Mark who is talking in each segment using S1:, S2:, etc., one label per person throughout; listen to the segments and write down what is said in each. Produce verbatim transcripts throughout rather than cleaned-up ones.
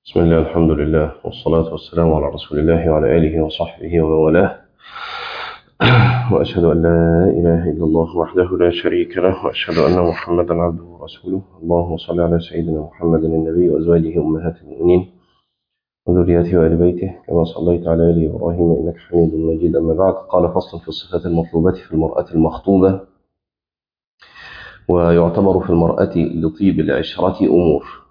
S1: بسم الله الحمد لله والصلاة والسلام على رسول الله وعلى آله وصحبه ومن والاه. وأشهد أن لا إله إلا الله وحده لا شريك له، وأشهد أن محمدا عبده ورسوله. اللهم صل على سيدنا محمد النبي وأزواجه أمهات المؤمنين وذريته وآل بيته كما صليت على آل إبراهيم إنك حميد مجيد. أما بعد، قال فصل في الصفات المطلوبة في المرأة المخطوبة. ويعتبر في المرأة لطيب العشرة أمور،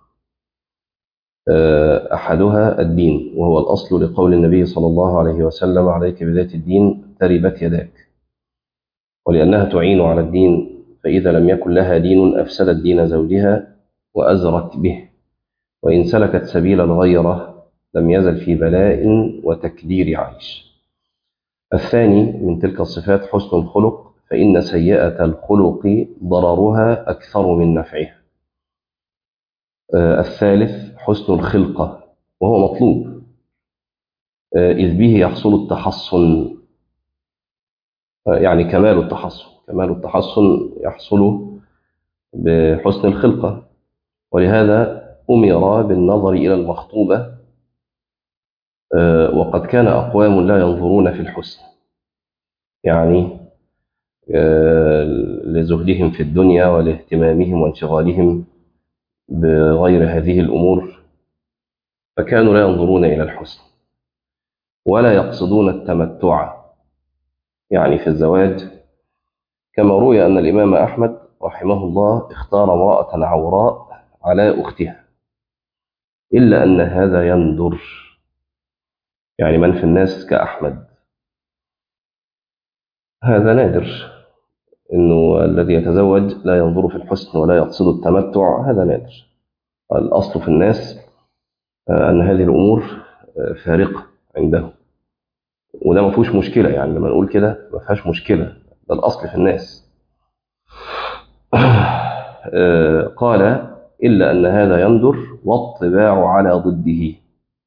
S1: أحدها الدين، وهو الأصل لقول النبي صلى الله عليه وسلم: عليك بذات الدين تربت يداك. ولأنها تعين على الدين، فإذا لم يكن لها دين أفسدت دين زوجها وأزرت به، وإن سلكت سبيل الغيرة لم يزل في بلاء وتكدير عيش. الثاني من تلك الصفات حسن الخلق، فإن سيئة الخلق ضررها أكثر من نفعها. الثالث حسن الخلقة، وهو مطلوب، إذ به يحصل التحصن، يعني كمال التحصن كمال التحصن يحصل بحسن الخلقة. ولهذا أمر بالنظر إلى المخطوبة، وقد كان أقوام لا ينظرون في الحسن، يعني لزهدهم في الدنيا ولاهتمامهم وانشغالهم بغير هذه الأمور، فكانوا لا ينظرون إلى الحسن ولا يقصدون التمتع يعني في الزواج. كما روي أن الإمام أحمد رحمه الله اختار امرأة عوراء على أختها، إلا أن هذا يندر، يعني من في الناس كأحمد هذا نادر، إنه الذي يتزوج لا ينظر في الحسن ولا يقصد التمتع، هذا نادر. الأصل في الناس أن هذه الأمور فارقة عندهم، وده ما فيهوش مشكلة، يعني لما نقول كده ما فيهاش مشكلة، ده الأصل في الناس. قال: إلا أن هذا يندر والطباع على ضده.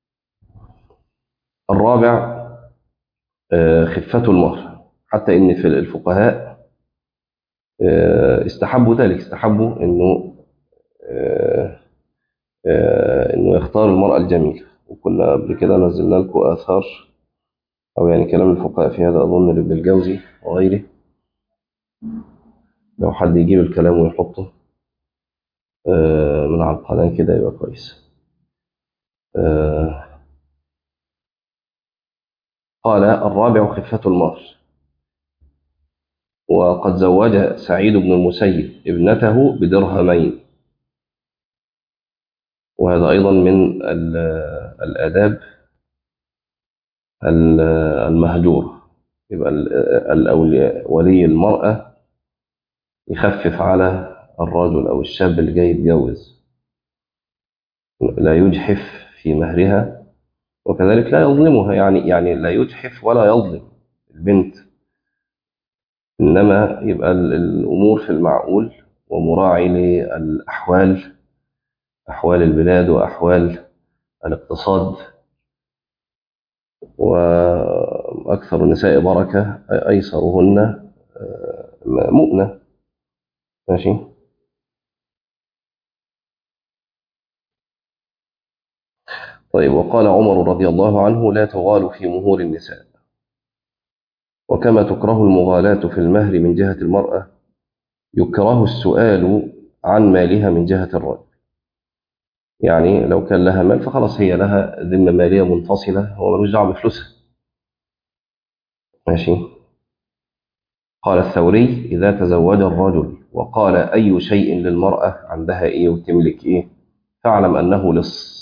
S1: الرابع خفة المهر، حتى إن في الفقهاء استحبوا ذلك، استحبوا إنه إنه يختار المرأة الجميلة. وكنا قبل كده نزلنا لكم آثار، أو يعني كلام الفقهاء في هذا، أظن لابن الجوزي وغيره. لو حد يجيب الكلام ويحطه من على القناة كده يبقى كويس. قال: الرابع خفة المهر. وقد زوج سعيد بن المسيب ابنته بدرهمين، وهذا أيضا من الآداب المهجور. يبقى ولي المرأة يخفف على الرجل أو الشاب اللي جاي يتجوز، لا يجحف في مهرها، وكذلك لا يظلمها، يعني يعني لا يجحف ولا يظلم البنت، إنما يبقى الأمور في المعقول، ومراعي للأحوال، أحوال البلاد وأحوال الاقتصاد. وأكثر النساء بركة أيسرهن مؤنة. ماشي. طيب. وقال عمر رضي الله عنه: لا تغالوا في مهور النساء. وكما تكره المغالاة في المهر من جهة المرأة، يكره السؤال عن مالها من جهة الرجل. يعني لو كان لها مال فخلاص هي لها ذمة مالية منفصلة، هو ملوش دعوة بفلوسها. ماشي. قال الثوري: إذا تزوج الرجل وقال أي شيء للمرأة، عندها إيه وتملك إيه، فاعلم أنه لص.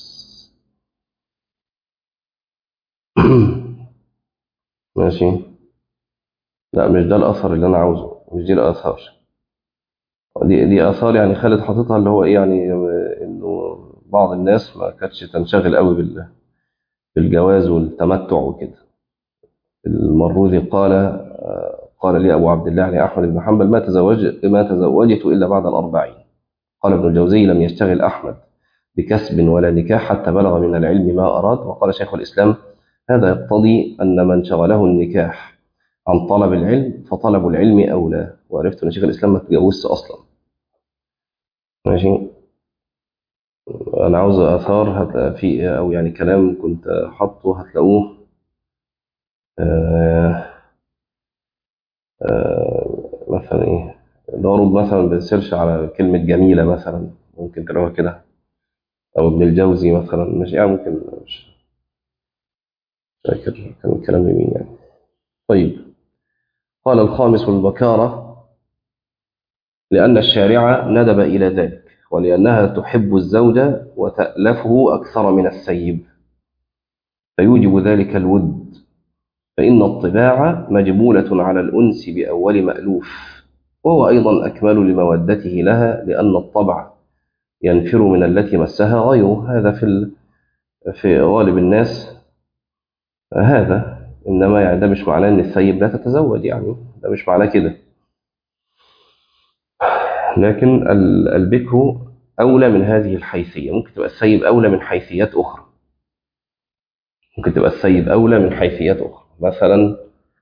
S1: ماشي. لا، مش ده الأثر اللي أنا عاوزه، مش دي الآثار. دي دي آثار يعني خالد حاططها، اللي هو إيه، يعني إنه بعض الناس ما كانتش تنشغل قوي بال- بالجواز والتمتع وكده. المروذي قال: قال لي أبو عبد الله يعني أحمد بن حنبل: ما تزوج ما تزوجت إلا بعد الأربعين. قال ابن الجوزي: لم يشتغل أحمد بكسب ولا نكاح حتى بلغ من العلم ما أراد. وقال شيخ الإسلام: هذا يقتضي أن من شغله النكاح عن طلب العلم فطلب العلم أولى. وعرفت أن شيخ الإسلام ما تجوزش أصلا. ماشي. أنا عاوز آثار هتلاقي في أو يعني كلام كنت حاطه هتلاقوه. آه آه مثلا إيه، ضرب مثلا بسيرش على كلمة جميلة مثلا، ممكن تلاقوها كده، أو ابن الجوزي مثلا، مش يعني ممكن، مش فاكر كان الكلام لمين يعني. طيب، قال الخامس البكارة، لأن الشارع ندب إلى ذلك، ولأنها تحب الزوج وتألفه أكثر من السيب، فيوجب ذلك الود، فإن الطباع مجبولة على الأنس بأول مألوف، وهو أيضا أكمل لمودته لها، لأن الطبع ينفر من التي مسها غيره. هذا في في غالب الناس هذا، إنما يعني ده مش معناه إن السيب لا تتزوج، يعني ده مش معناه كده، لكن البكر أولى من هذه الحيثية. ممكن تبقى السيب أولى من حيثيات أخرى، ممكن تبقى السيب أولى من حيثيات أخرى، مثلا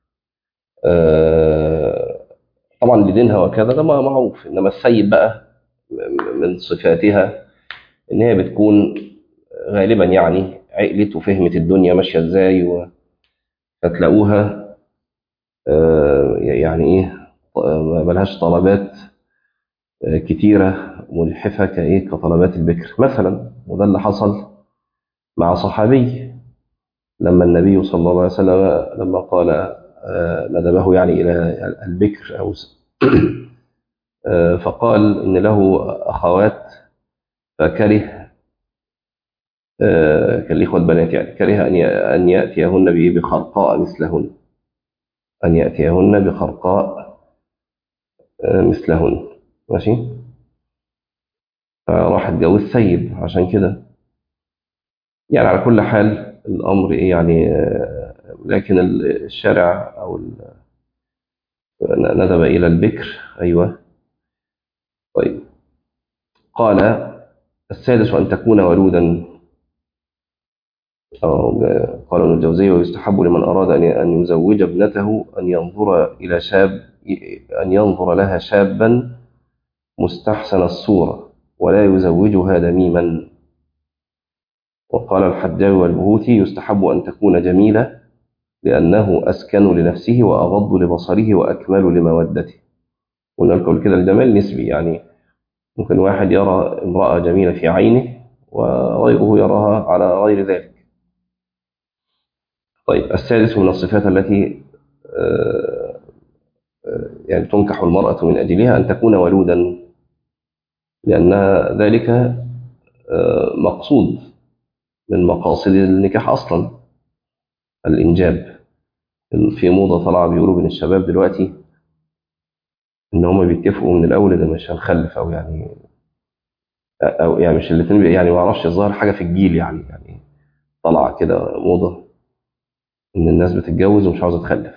S1: آه، طبعا لدينها وكذا ده معروف، إنما السيب بقى من صفاتها إن هي بتكون غالبا يعني عقلت وفهمت الدنيا ماشية إزاي، فتلاقوها آه، يعني إيه، ملهاش طلبات كتيرة ملحفة كإيه كطلبات البكر مثلا. وده اللي حصل مع صحابي لما النبي صلى الله عليه وسلم لما قال آه، ندبه يعني إلى البكر أو آه، فقال إن له أخوات، فكره آه، كالإخوة البنات يعني، كره أن أن يأتيهن بإيه بخرقاء مثلهن، أن يأتيهن بخرقاء آه، مثلهن، ماشي. فراح اتجوز سيب عشان كده. يعني على كل حال الأمر إيه يعني آه، لكن الشارع أو ندب إلى البكر. أيوة. طيب، قال السادس أن تكون ولودا، أو قال ابن الجوزي ويستحب لمن أراد أن يزوج ابنته أن ينظر إلى شاب، أن ينظر لها شابا مستحسن الصورة ولا يزوجها دميما. وقال الحجاج والبهوتي يستحب أن تكون جميلة لأنه أسكن لنفسه وأغض لبصره وأكمل لمودته. قلنا لكم كده الجمال نسبي، يعني ممكن واحد يرى امرأة جميلة في عينه وغيره يراها على غير ذلك. طيب، السادس من الصفات التي آه، آه، يعني تنكح المرأة من أجلها أن تكون ولودا، لأن ذلك آه، مقصود من مقاصد النكاح أصلا، الإنجاب. في موضة طالعة بيقولوا بين الشباب دلوقتي إن هم بيتفقوا من الأول إن مش هنخلف، أو يعني أو يعني مش الاثنين، يعني ما أعرفش الظاهر حاجة في الجيل، يعني يعني طالعة كده موضة إن الناس بتتجوز ومش عاوزة تخلف.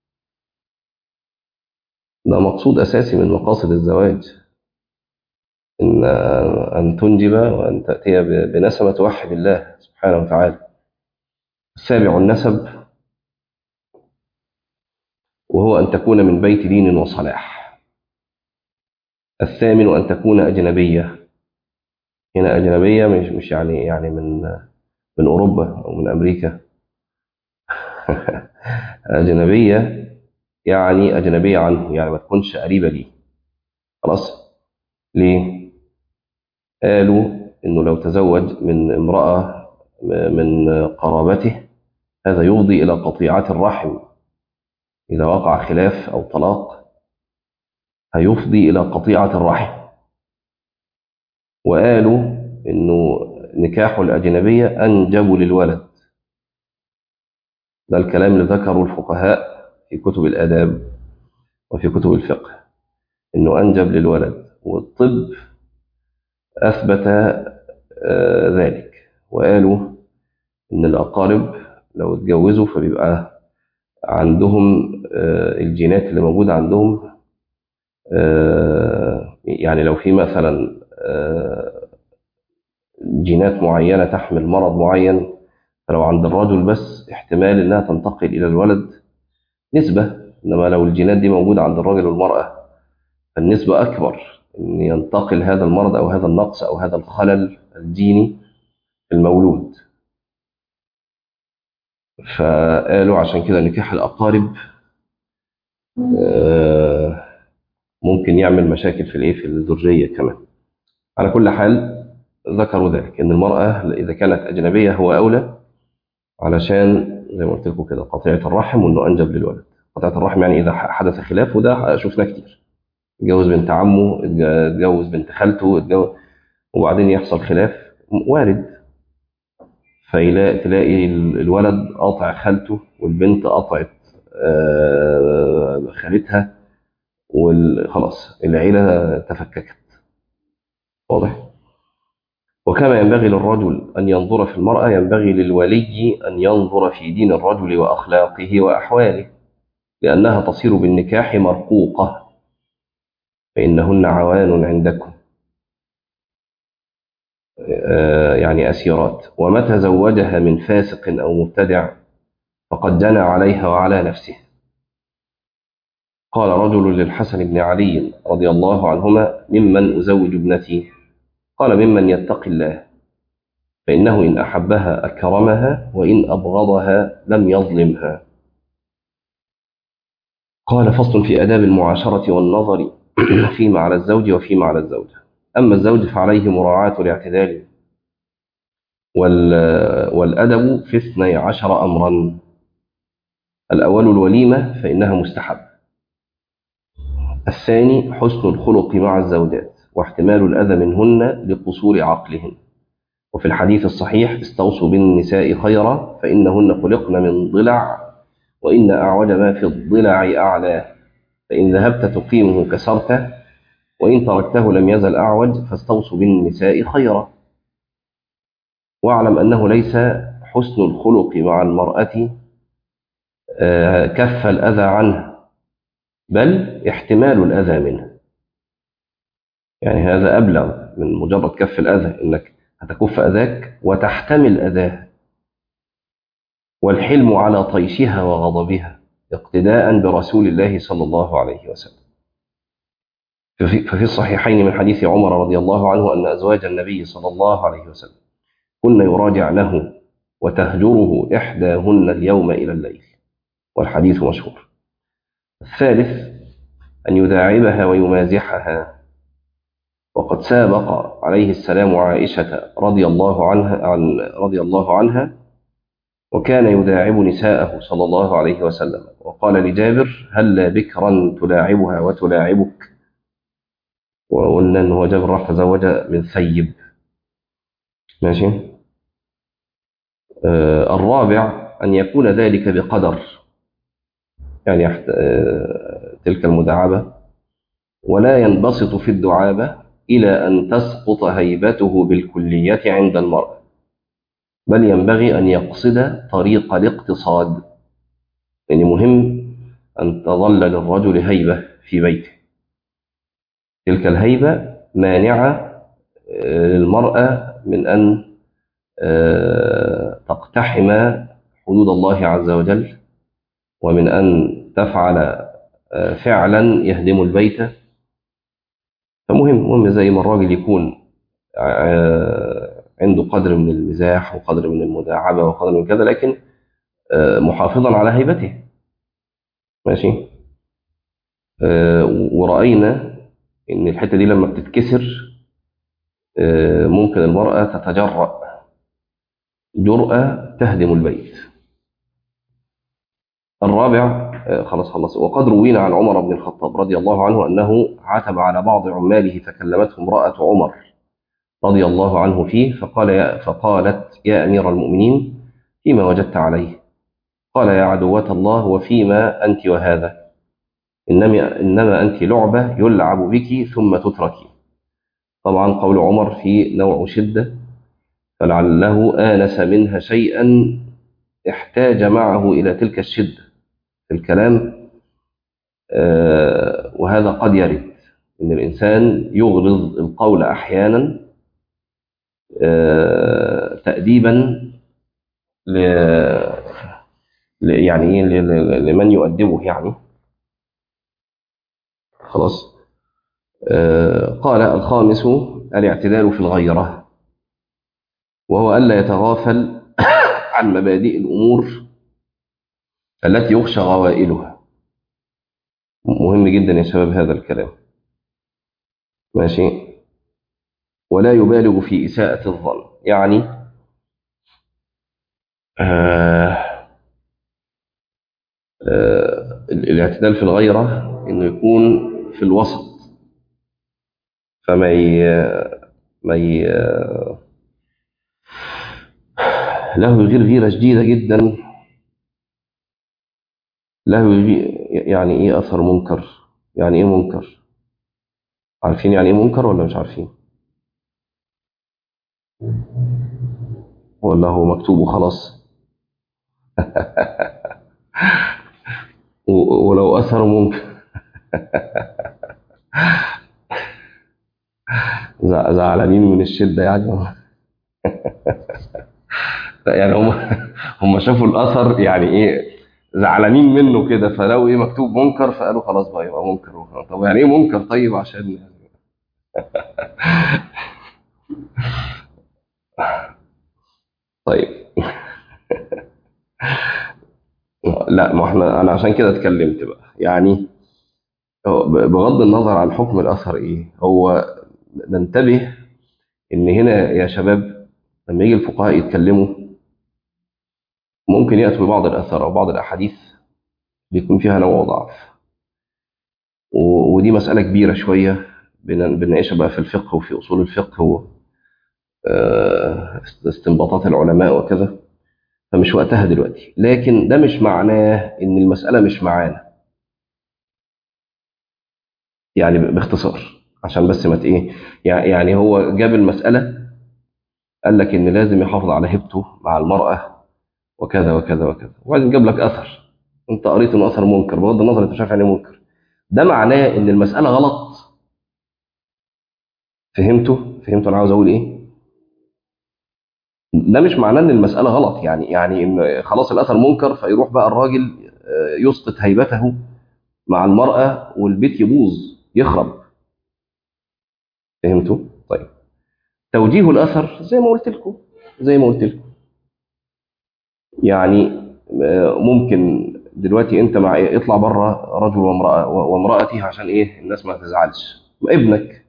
S1: ده مقصود أساسي من مقاصد الزواج، إن أن تنجب وأن تأتي بنسمة توحد الله سبحانه وتعالى. السابع النسب، وهو أن تكون من بيت دين وصلاح. الثامن أن تكون أجنبية. هنا أجنبية مش مش يعني يعني من من أوروبا أو من أمريكا. أجنبية يعني أجنبية عنه، يعني ما تكونش قريبة ليه. خلاص. ليه؟ قالوا إنه لو تزوج من امرأة من قرابته هذا يفضي إلى قطيعة الرحم، إذا وقع خلاف أو طلاق هيفضي إلى قطيعة الرحم. وقالوا إنه نكاح الأجنبية أنجب للولد. ده الكلام اللي ذكره الفقهاء في كتب الآداب وفي كتب الفقه، إنه أنجب للولد، والطب أثبت آه، ذلك. وقالوا إن الأقارب لو اتجوزوا فبيبقى عندهم آه، الجينات اللي موجودة عندهم، آه، يعني لو في مثلا آه، جينات معينة تحمل مرض معين، فلو عند الرجل بس احتمال إنها تنتقل إلى الولد نسبة، إنما لو الجينات دي موجودة عند الرجل والمرأة فالنسبة أكبر إن ينتقل هذا المرض أو هذا النقص أو هذا الخلل الديني المولود. فقالوا عشان كده نكاح الأقارب ممكن يعمل مشاكل في الايه في الذرية كمان. على كل حال ذكروا ذلك ان المرأة اذا كانت اجنبية هو اولى، علشان زي ما قلت لكم كده قطيعة الرحم وانه انجب للولد. قطيعة الرحم يعني اذا حدث خلاف، وده شفناه كتير، اتجوز بنت عمه، اتجوز بنت خالته، اتجوز وبعدين يحصل خلاف وارد، فتلاقي الولد قاطع خالته والبنت قطعت خالتها، وخلاص العيلة تفككت. واضح؟ وكما ينبغي للرجل أن ينظر في المرأة، ينبغي للولي أن ينظر في دين الرجل وأخلاقه وأحواله، لأنها تصير بالنكاح مرقوقة، فإنهن عوان عندكم، يعني أسيرات. ومتى زوجها من فاسق أو مبتدع فقد جنى عليها وعلى نفسه. قال رجل للحسن بن علي رضي الله عنهما: ممن أزوج ابنتي؟ قال: ممن يتقي الله، فإنه إن أحبها أكرمها، وإن أبغضها لم يظلمها. قال: فصل في آداب المعاشرة والنظر فيما على الزوج وفيما على الزوجة. أما الزوج فعليه مراعاة الاعتدال والأدب في اثني عشر أمرا. الأول الوليمة فإنها مستحب. الثاني حسن الخلق مع الزوجات واحتمال الأذى منهن لقصور عقلهن. وفي الحديث الصحيح: استوصوا بالنساء خيرا فإنهن خلقن من ضلع، وإن أعوج ما في الضلع أعلاه، فإن ذهبت تقيمه كسرته، وإن تركته لم يزل أعوج، فاستوصوا بالنساء خيرا. واعلم أنه ليس حسن الخلق مع المرأة كف الأذى عنها، بل احتمال الأذى منها. يعني هذا أبلغ من مجرد كف الأذى، إنك هتكف أذاك وتحتمل أذاه. والحلم على طيشها وغضبها اقتداء برسول الله صلى الله عليه وسلم. ففي الصحيحين من حديث عمر رضي الله عنه أن أزواج النبي صلى الله عليه وسلم كن يراجعنه وتهجره إحداهن اليوم إلى الليل، والحديث مشهور. الثالث أن يداعبها ويمازحها، وقد سابق عليه السلام عائشة رضي الله عنها عن رضي الله عنها وكان يداعب نساءه صلى الله عليه وسلم. وقال لجابر: هلا بكرا تلاعبها وتلاعبك. وقلنا أنه جابر راح تزوج من ثيب. ماشي. آه الرابع أن يكون ذلك بقدر، يعني آه تلك المداعبة، ولا ينبسط في الدعابة إلى أن تسقط هيبته بالكلية عند المرأة، بل ينبغي أن يقصد طريق الاقتصاد. يعني مهم أن تظل للرجل هيبة في بيته، تلك الهيبة مانعة للمرأة من أن تقتحم حدود الله عز وجل، ومن أن تفعل فعلا يهدم البيت. فمهم مهم زي ما الراجل يكون عنده قدر من المزاح وقدر من المداعبة وقدر من كذا، لكن محافظا على هيبته. ماشي. ورأينا إن الحتة دي لما بتتكسر ممكن المرأة تتجرأ جرأة تهدم البيت. الرابع خلاص خلص. وقد روينا عن عمر بن الخطاب رضي الله عنه أنه عتب على بعض عماله فكلمته امرأة عمر رضي الله عنه فيه، فقال يا فقالت: يا أمير المؤمنين، فيما وجدت عليه؟ قال: يا عدوة الله، وفيما أنت وهذا؟ إنما, إنما أنت لعبة يلعب بك ثم تتركي. طبعا قول عمر في نوع شدة، فلعله آنس منها شيئا احتاج معه إلى تلك الشدة في الكلام. آه وهذا قد يرد إن الإنسان يغلظ القول أحيانا آه تأديبا ل يعني لمن يؤدبه يعني. خلاص. آه قال: الخامس الاعتدال في الغيرة. وهو ألا يتغافل عن مبادئ الأمور التي يخشى غوائلها. مهم جدا يا شباب هذا الكلام. ماشي. ولا يبالغ في إساءة الظن، يعني آه آه الاعتدال في الغيرة إنه يكون في الوسط، فما ي... ما ي... له يغير غيرة شديدة جدا، له يغير. يعني إيه أثر منكر؟ يعني إيه منكر؟ عارفين يعني إيه منكر ولا مش عارفين؟ ولا هو مكتوب وخلاص؟ و- ولو أثر منكر زع- زعلانين من الشدة يعني. يعني هم هم شافوا الأثر يعني إيه، زعلانين منه كده، فلو إيه مكتوب منكر فقالوا خلاص بقى يبقى منكر وخلاص. طب يعني إيه منكر طيب؟ عشان طيب. لا، ما احنا انا عشان كده اتكلمت بقى يعني. هو ب- بغض النظر عن حكم الاثر ايه، هو ننتبه ان هنا يا شباب لما يجي الفقهاء يتكلموا ممكن ياتوا ببعض الاثار او بعض الاحاديث بيكون فيها نوع ضعف، و- ودي مساله كبيره شويه بن- بنناقشها بقى في الفقه وفي اصول الفقه و آه، استنباطات العلماء وكذا، فمش وقتها دلوقتي. لكن ده مش معناه ان المساله مش معانا، يعني باختصار عشان بس ما ت- ايه، يع- يعني هو جاب المساله، قال لك ان لازم يحافظ على هيبته مع المراه وكذا وكذا وكذا، وبعدين جاب لك اثر انت قريت انه اثر منكر، بغض النظر انت شايف يعني إيه منكر، ده معناه ان المساله غلط؟ فهمتوا فهمتوا انا عاوز اقول ايه؟ ده مش معناه ان المساله غلط، يعني يعني ان خلاص الاثر منكر فيروح بقى الراجل آه، يسقط هيبته مع المراه والبيت يبوظ يخرب. فهمتوا؟ طيب. توجيه الاثر زي ما قلت لكم، زي ما قلت لكم يعني آه، ممكن دلوقتي انت مع إيه؟ اطلع بره رجل وامراه وامراتي عشان ايه الناس ما تزعلش، ابنك،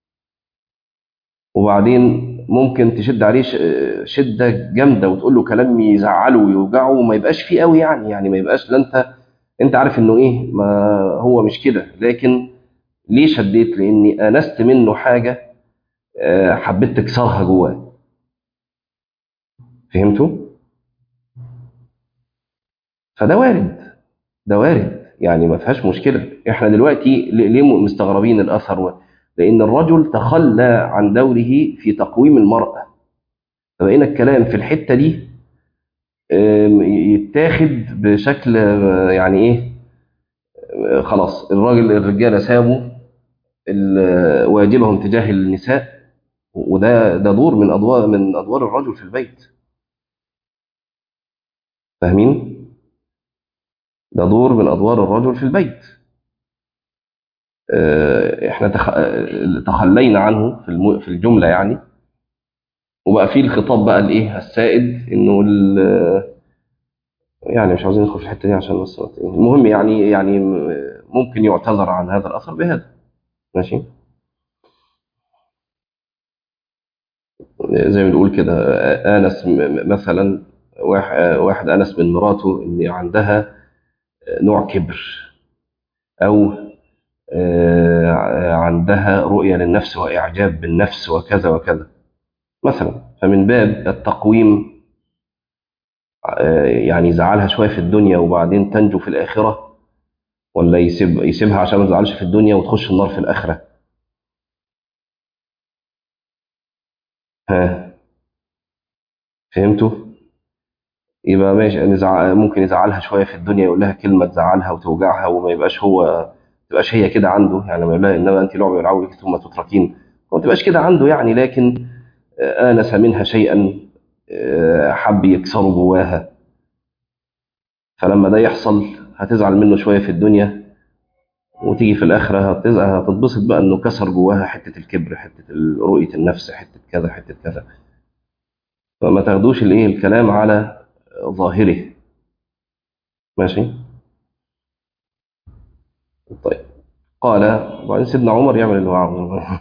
S1: وبعدين ممكن تشد عليه ش- شده جامده وتقول له كلام يزعله ويوجعه وما يبقاش فيه قوي، يعني يعني ما يبقاش، لا انت انت عارف انه ايه، ما هو مش كده، لكن ليه شديت؟ لاني انست منه حاجه آه، حبيت تكسرها جواه. فهمتوا؟ فده وارد، ده وارد يعني ما فيهاش مشكله. احنا دلوقتي ل- ليه مستغربين الاثر و- لان الرجل تخلى عن دوره في تقويم المراه، فبقينا الكلام في الحته دي آم، يتاخد بشكل آه، يعني ايه، آه، خلاص الراجل الرجاله سابوا ال- واجبهم تجاه النساء، وده ده دور من ادوار من ادوار الرجل في البيت. فاهمين؟ ده دور من ادوار الرجل في البيت. آه، احنا تخ... آه، تخلينا عنه في الم... في الجمله يعني، وبقى فيه الخطاب بقى الايه السائد انه ال... يعني مش عاوزين ندخل في الحته دي عشان بس المهم يعني يعني ممكن يعتذر عن هذا الاثر بهذا. ماشي. زي ما بنقول كده، انس م- مثلا، واحد واحد انس من مراته ان عندها نوع كبر، او آه، عندها رؤيه للنفس واعجاب بالنفس وكذا وكذا مثلا، فمن باب التقويم آه، يعني يزعلها شويه في الدنيا وبعدين تنجو في الاخره، ولا يسيب يسيبها عشان ما تزعلش في الدنيا وتخش النار في الاخره؟ ها؟ فهمتوا؟ يبقى ماشي، نزع... ممكن يزعلها شويه في الدنيا، يقول لها كلمه تزعلها وتوجعها وما يبقاش هو، ما تبقاش هي كده عنده، يعني لما يقول لها انما انت لعبه يلعبك ثم تتركين، ما تبقاش كده عنده يعني، لكن آه، آنس منها شيئا آه، حب يكسره جواها، فلما ده يحصل هتزعل منه شويه في الدنيا، وتيجي في الاخره هتزعل هتتبسط بقى انه كسر جواها حته الكبر، حته رؤيه النفس، حته كذا حته كذا. فما تاخدوش الايه الكلام على ظاهره. ماشي. طيب. قال. وبعدين سيدنا عمر يعمل اللي هو عاوزه.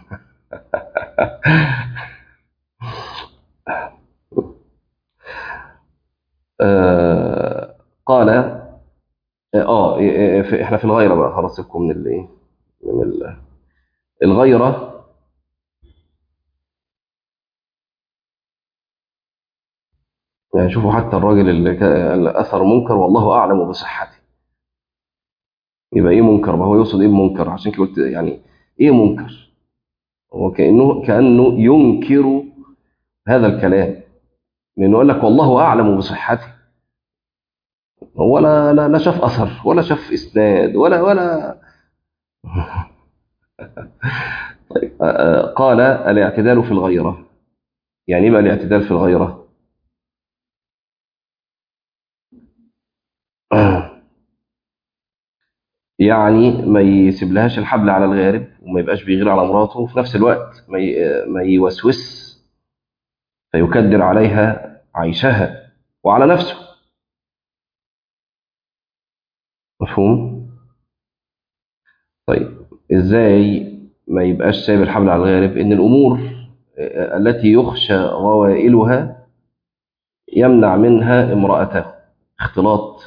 S1: آه قال اه آه، آه، في- احنا في الغيرة بقى، خلاص سيبكم من الايه، من ال- الغيرة. يعني شوفوا حتى الراجل اللي كا- اللي اثر منكر والله اعلم بصحته، يبقى ايه منكر؟ ما هو يقصد ايه بمنكر؟ عشان كده قلت يعني ايه منكر. هو كانه كانه ينكر هذا الكلام، لانه يقول لك والله اعلم بصحته. هو لا لا لا شاف اثر ولا شاف اسناد ولا ولا طيب. آه، آه، قال الاعتدال في الغيرة. يعني ايه بقى الاعتدال في الغيرة؟ يعني ما يسيبلهاش الحبل على الغارب، وما يبقاش بيغير على مراته، وفي نفس الوقت ما ي- ما يوسوس فيكدر عليها عيشها وعلى نفسه. مفهوم؟ طيب. ازاي ما يبقاش سايب الحبل على الغارب؟ ان الامور آه، التي يخشى غوائلها يمنع منها امرأته. اختلاط،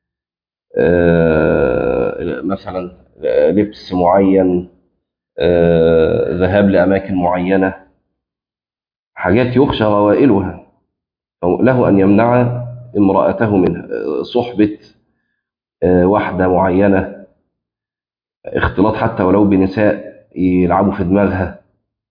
S1: آه، مثلا آه، لبس معين، آه، ذهاب لأماكن معينة، حاجات يخشى غوائلها، أو له أن يمنع امرأته منها. آه، صحبة آه، واحدة معينة، اختلاط حتى ولو بنساء يلعبوا في دماغها،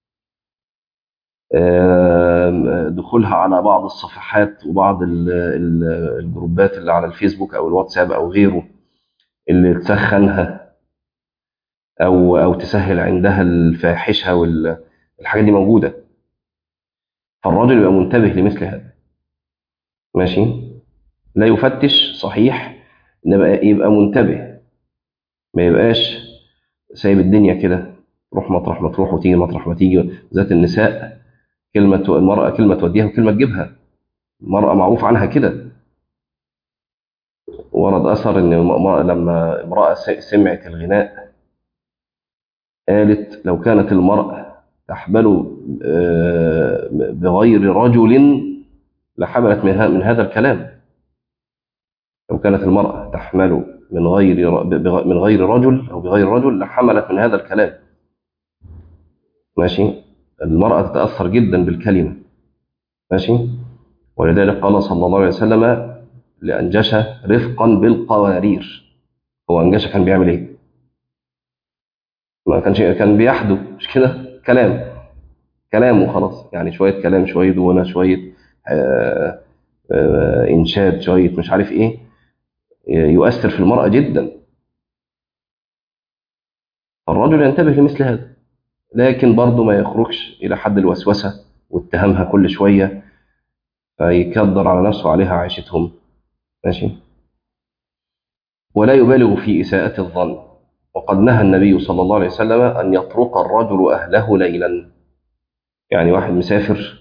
S1: آه، دخولها على بعض الصفحات وبعض ال- ال- الجروبات اللي على الفيسبوك أو الواتساب أو غيره، اللي تسخنها أو أو تسهل عندها الفاحشة، والحاجات دي موجودة. فالراجل يبقى منتبه لمثل هذا. ماشي. لا يفتش صحيح، إنما يبقى منتبه، ما يبقاش سايب الدنيا كده، تروح مطرح ما تروح وتيجي مطرح ما تيجي. ذات النساء كلمة المرأة كلمة توديها وكلمة تجيبها، المرأة معروف عنها كده. ورد أثر إن م- لما امرأة س- سمعت الغناء قالت لو كانت المرأة تحمل آه، بغير رجل لحملت من ه- من هذا الكلام. لو كانت المرأة تحمل من غير ر- بغ- من غير رجل أو بغير رجل لحملت من هذا الكلام. ماشي. المرأة تتأثر جدا بالكلمة. ماشي. ولذلك قال صلى الله عليه وسلم لأنجشة رفقا بالقوارير. هو أنجشة كان بيعمل إيه؟ ما كانش، كان بيحدو مش كده كلام، كلام وخلاص، يعني شوية كلام، شوية غنى، شوية آه، آه، إنشاد، شوية مش عارف إيه، يؤثر في المرأة جدا. فالرجل ينتبه لمثل هذا، لكن برضه ما يخرجش إلى حد الوسوسة واتهامها كل شوية، فيكدر على نفسه عليها عيشتهم. ماشي. ولا يبالغ في إساءة الظن. وقد نهى النبي صلى الله عليه وسلم أن يطرق الرجل أهله ليلا. يعني واحد مسافر،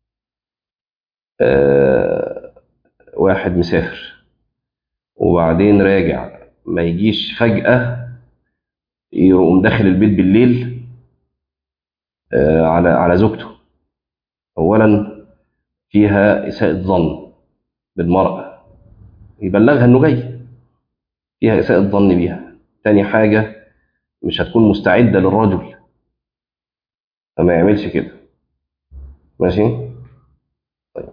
S1: آه واحد مسافر وبعدين راجع، ما يجيش فجأة يقوم داخل البيت بالليل آه على على زوجته. أولا فيها إساءة ظن بالمرأة، يبلغها إنه جاي، فيها إساءة ظن بيها. تاني حاجة، مش هتكون مستعدة للرجل، فما يعملش كده. ماشي. طيب.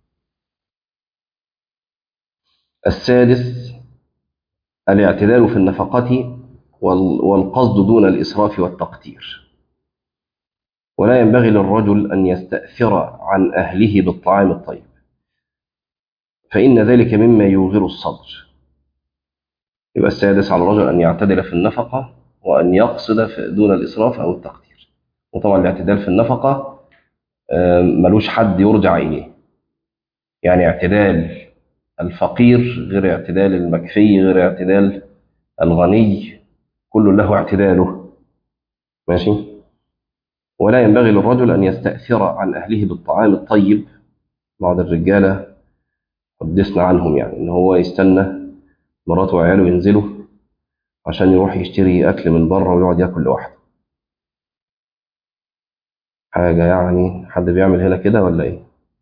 S1: السادس الاعتدال في النفقة وال- والقصد دون الإسراف والتقتير. ولا ينبغي للرجل أن يستأثر عن أهله بالطعام الطيب، فإن ذلك مما يوغر الصدر. يبقى السادس على الرجل أن يعتدل في النفقة، وأن يقصد في- دون الإسراف أو التقتير. وطبعا الاعتدال في النفقة آم، ملوش حد يرجع إليه. يعني اعتدال الفقير غير اعتدال المكفي غير اعتدال الغني، كل له اعتداله. ماشي. ولا ينبغي للرجل أن يستأثر عن أهله بالطعام الطيب، بعض الرجالة حدثنا عنهم يعني إن هو يستنى مراته وعياله ينزلوا عشان يروح يشتري أكل من بره ويقعد ياكل لوحده. حاجة يعني حد بيعمل هنا كده ولا إيه؟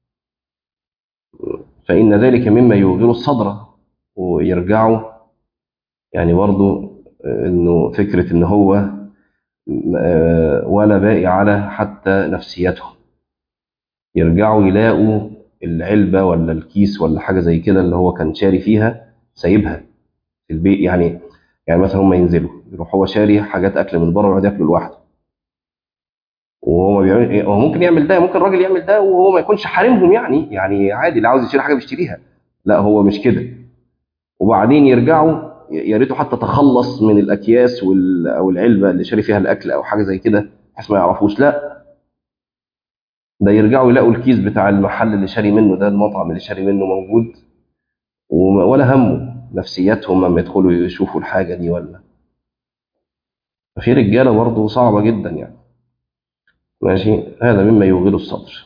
S1: فإن ذلك مما يوغل الصدر. ويرجعوا يعني برضو إنه فكرة إن هو آه، ولا باقي على حتى نفسيته. يرجعوا يلاقوا العلبة ولا الكيس ولا حاجة زي كده اللي هو كان شاري فيها سايبها في البيت يعني. يعني مثلا هم ينزلوا يروح هو شاري حاجات أكل من بره ويقعد ياكل لوحده. وهو ما بيعمل إيه، هو ممكن يعمل ده، ممكن الراجل يعمل ده وهو ما يكونش حارمهم يعني يعني عادي اللي عاوز يشتري حاجة بيشتريها. لا هو مش كده. وبعدين يرجعوا يا ريته حتى تخلص من الاكياس وال- او العلبه اللي شاري فيها الاكل او حاجه زي كده بحيث ما يعرفوش. لا ده يرجعوا يلاقوا الكيس بتاع المحل اللي شاري منه ده، المطعم اللي شاري منه موجود. وما- ولا همه نفسياتهم لما يدخلوا يشوفوا الحاجه دي ولا. ففي رجاله برضه صعبه جدا يعني. ماشي. هذا مما يوغل الصدر.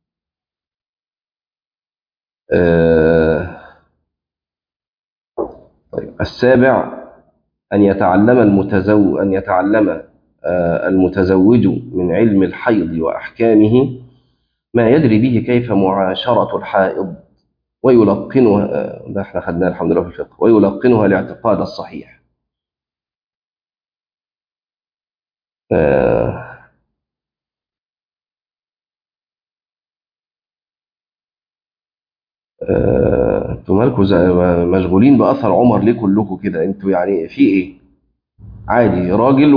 S1: آه طيب السابع أن يتعلم المتزوج أن يتعلم آه، المتزوج من علم الحيض وأحكامه ما يدري به كيف معاشرة الحائض، ويلقنها آه، ده احنا خدناه الحمد لله في الفقه، ويلقنها الاعتقاد الصحيح. آه، آه، انتوا مالكوا زي- مشغولين بأثر عمر ليه كلكم كده؟ انتوا يعني في ايه؟ عادي راجل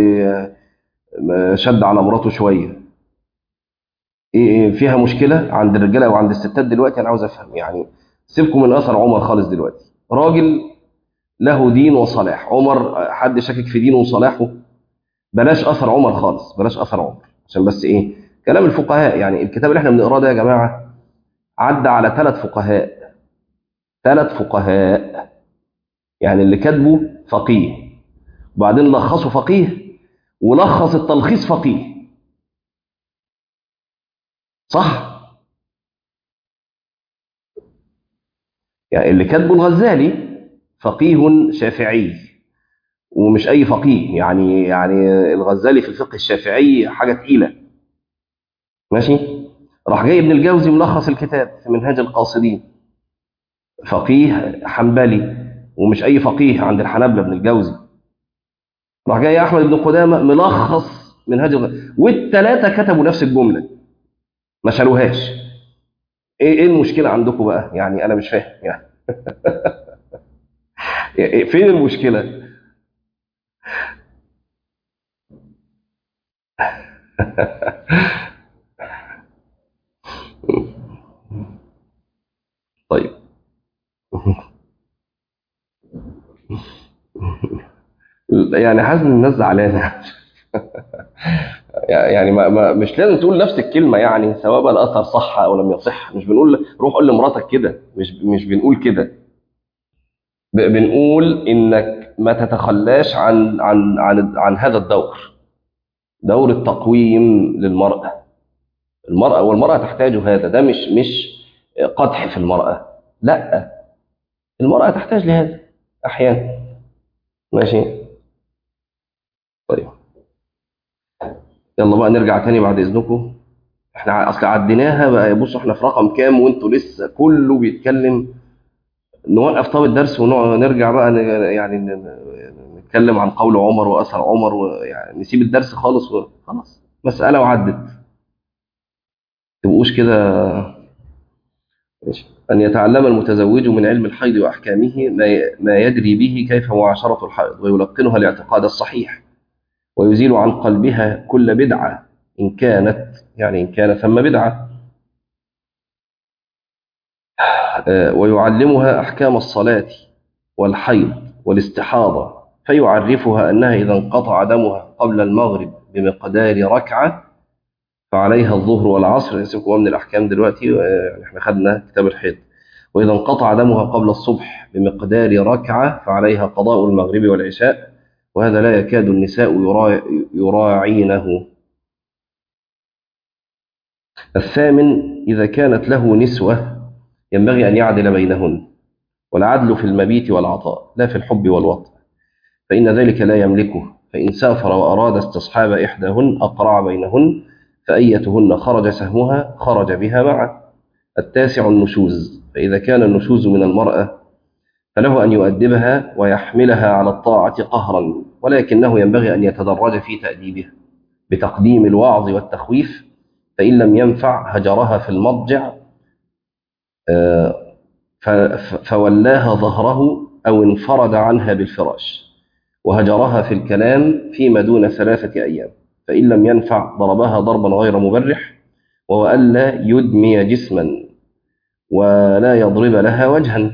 S1: وشد على مراته شوية. ايه إيه فيها مشكلة عند الرجالة او عند الستات دلوقتي؟ انا عاوز افهم يعني. سيبكم من أثر عمر خالص دلوقتي. راجل له دين وصلاح. عمر حد شاكك في دينه وصلاحه؟ بلاش اثر عمر خالص، بلاش اثر عمر. عشان بس ايه كلام الفقهاء يعني. الكتاب اللي احنا بنقراه ده يا جماعه عدى على ثلاث فقهاء. ثلاث فقهاء يعني اللي كاتبه فقيه، وبعدين لخصه فقيه، ولخص التلخيص فقيه. صح؟ يعني اللي كاتبه الغزالي فقيه شافعي، ومش اي فقيه يعني. يعني الغزالي في الفقه الشافعي حاجه تقيله. ماشي. راح جاي ابن الجوزي ملخص الكتاب في منهاج القاصدين، فقيه حنبلي ومش اي فقيه عند الحنابلة ابن الجوزي. راح جاي احمد بن قدامه ملخص منهاج الغ... والثلاثه كتبوا نفس الجمله ما شالوهاش. ايه ايه المشكله عندكم بقى يعني؟ انا مش فاهم يعني. إيه فين المشكله؟ طيب. يعني حاسس ان الناس زعلانه. يعني ما ما مش لازم تقول نفس الكلمه يعني، سواء بقى الاثر صح او لم يصح. مش بنقول روح قول لمراتك كده، مش مش بنقول كده. ب- بنقول انك ما تتخلاش عن عن عن عن هذا الدور، دور التقويم للمرأة. المرأة والمرأة تحتاج هذا. ده مش مش قدح في المرأة، لا. المرأة تحتاج لهذا أحيانا. ماشي. طيب يلا بقى نرجع تاني بعد إذنكم. احنا أصل عديناها بقى. بصوا احنا في رقم كام وانتوا لسه كله بيتكلم. نوقف طب الدرس ونرجع بقى ن- يعني ن- نتكلم عن قول عمر وأثر عمر، ويعني نسيب الدرس خالص وخلاص. مسألة وعدت. تبقوش كده. ماشي. أن يتعلم المتزوج من علم الحيض وأحكامه ما ي- ما يدري به كيف معاشرة الحائض، ويلقنها الاعتقاد الصحيح، ويزيل عن قلبها كل بدعة إن كانت يعني إن كان ثم بدعة. آه، ويعلمها أحكام الصلاة والحيض والاستحاضة، فيعرفها أنها إذا انقطع دمها قبل المغرب بمقدار ركعة فعليها الظهر والعصر. نسيبكم من الأحكام دلوقتي. آه، يعني احنا خدنا كتاب الحيض. وإذا انقطع دمها قبل الصبح بمقدار ركعة فعليها قضاء المغرب والعشاء، وهذا لا يكاد النساء يراع- يراعينه. الثامن إذا كانت له نسوة ينبغي أن يعدل بينهن، والعدل في المبيت والعطاء لا في الحب والوطء، فإن ذلك لا يملكه، فإن سافر وأراد استصحاب إحداهن أقرع بينهن، فأيتهن خرج سهمها خرج بها معه. التاسع النشوز، فإذا كان النشوز من المرأة فله أن يؤدبها ويحملها على الطاعة قهرا، ولكنه ينبغي أن يتدرج في تأديبها بتقديم الوعظ والتخويف، فإن لم ينفع هجرها في المضجع فولاها ظهره أو انفرد عنها بالفراش، وهجرها في الكلام فيما دون ثلاثة أيام، فإن لم ينفع ضربها ضربا غير مبرح، وهو ألا يدمي جسما ولا يضرب لها وجها.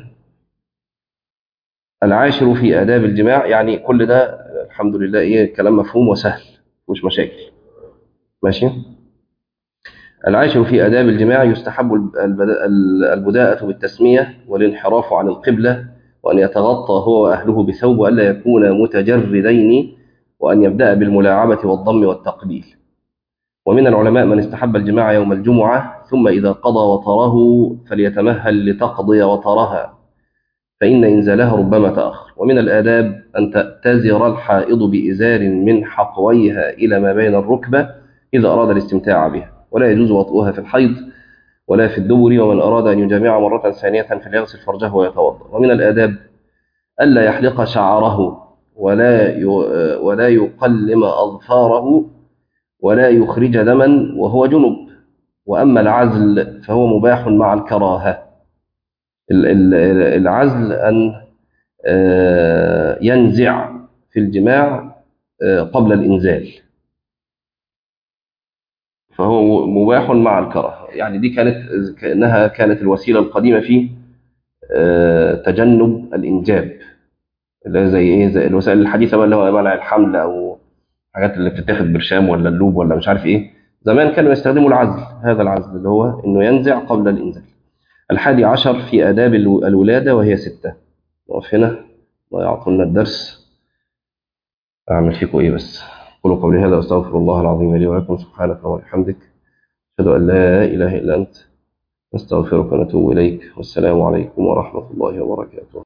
S1: العاشر في آداب الجماع، يعني كل ده الحمد لله إيه كلام مفهوم وسهل مش مشاكل ماشي. العاشر في آداب الجماع يستحب البداءة بالتسمية والانحراف عن القبلة، وأن يتغطى هو وأهله بثوب، وألا يكون متجردين، وأن يبدأ بالملاعبة والضم والتقبيل. ومن العلماء من استحب الجماع يوم الجمعة، ثم إذا قضى وطره فليتمهل لتقضي وطرها، فإن إنزالها ربما تأخر. ومن الآداب أن تأتزر الحائض بإزار من حقويها إلى ما بين الركبة إذا أراد الاستمتاع بها، ولا يجوز وطئها في الحيض ولا في الدبر. ومن أراد أن يجامع مرة ثانية فليغسل فرجه ويتوضأ. ومن الآداب ألا يحلق شعره ولا ولا يقلم أظفاره ولا يخرج دما وهو جنب. وأما العزل فهو مباح مع الكراهة. العزل أن ينزع في الجماع قبل الإنزال، فهو مباح مع الكراهة. يعني دي كانت كأنها كانت الوسيلة القديمة في تجنب الإنجاب، اللي زي إيه زي الوسائل الحديثة بقى اللي هو منع الحمل أو حاجات اللي بتتاخد برشام ولا اللوب ولا مش عارف إيه. زمان كانوا يستخدموا العزل، هذا العزل اللي هو إنه ينزع قبل الإنزال. الحادي عشر في آداب الولادة وهي ستة. نقف هنا ويعطونا لنا الدرس. أعمل فيكم إيه بس. قولوا قولي هذا وأستغفر الله العظيم لي ولكم، سبحانك وبحمدك، أشهد أن لا إله إلا أنت، نستغفرك ونتوب إليك، والسلام عليكم ورحمة الله وبركاته.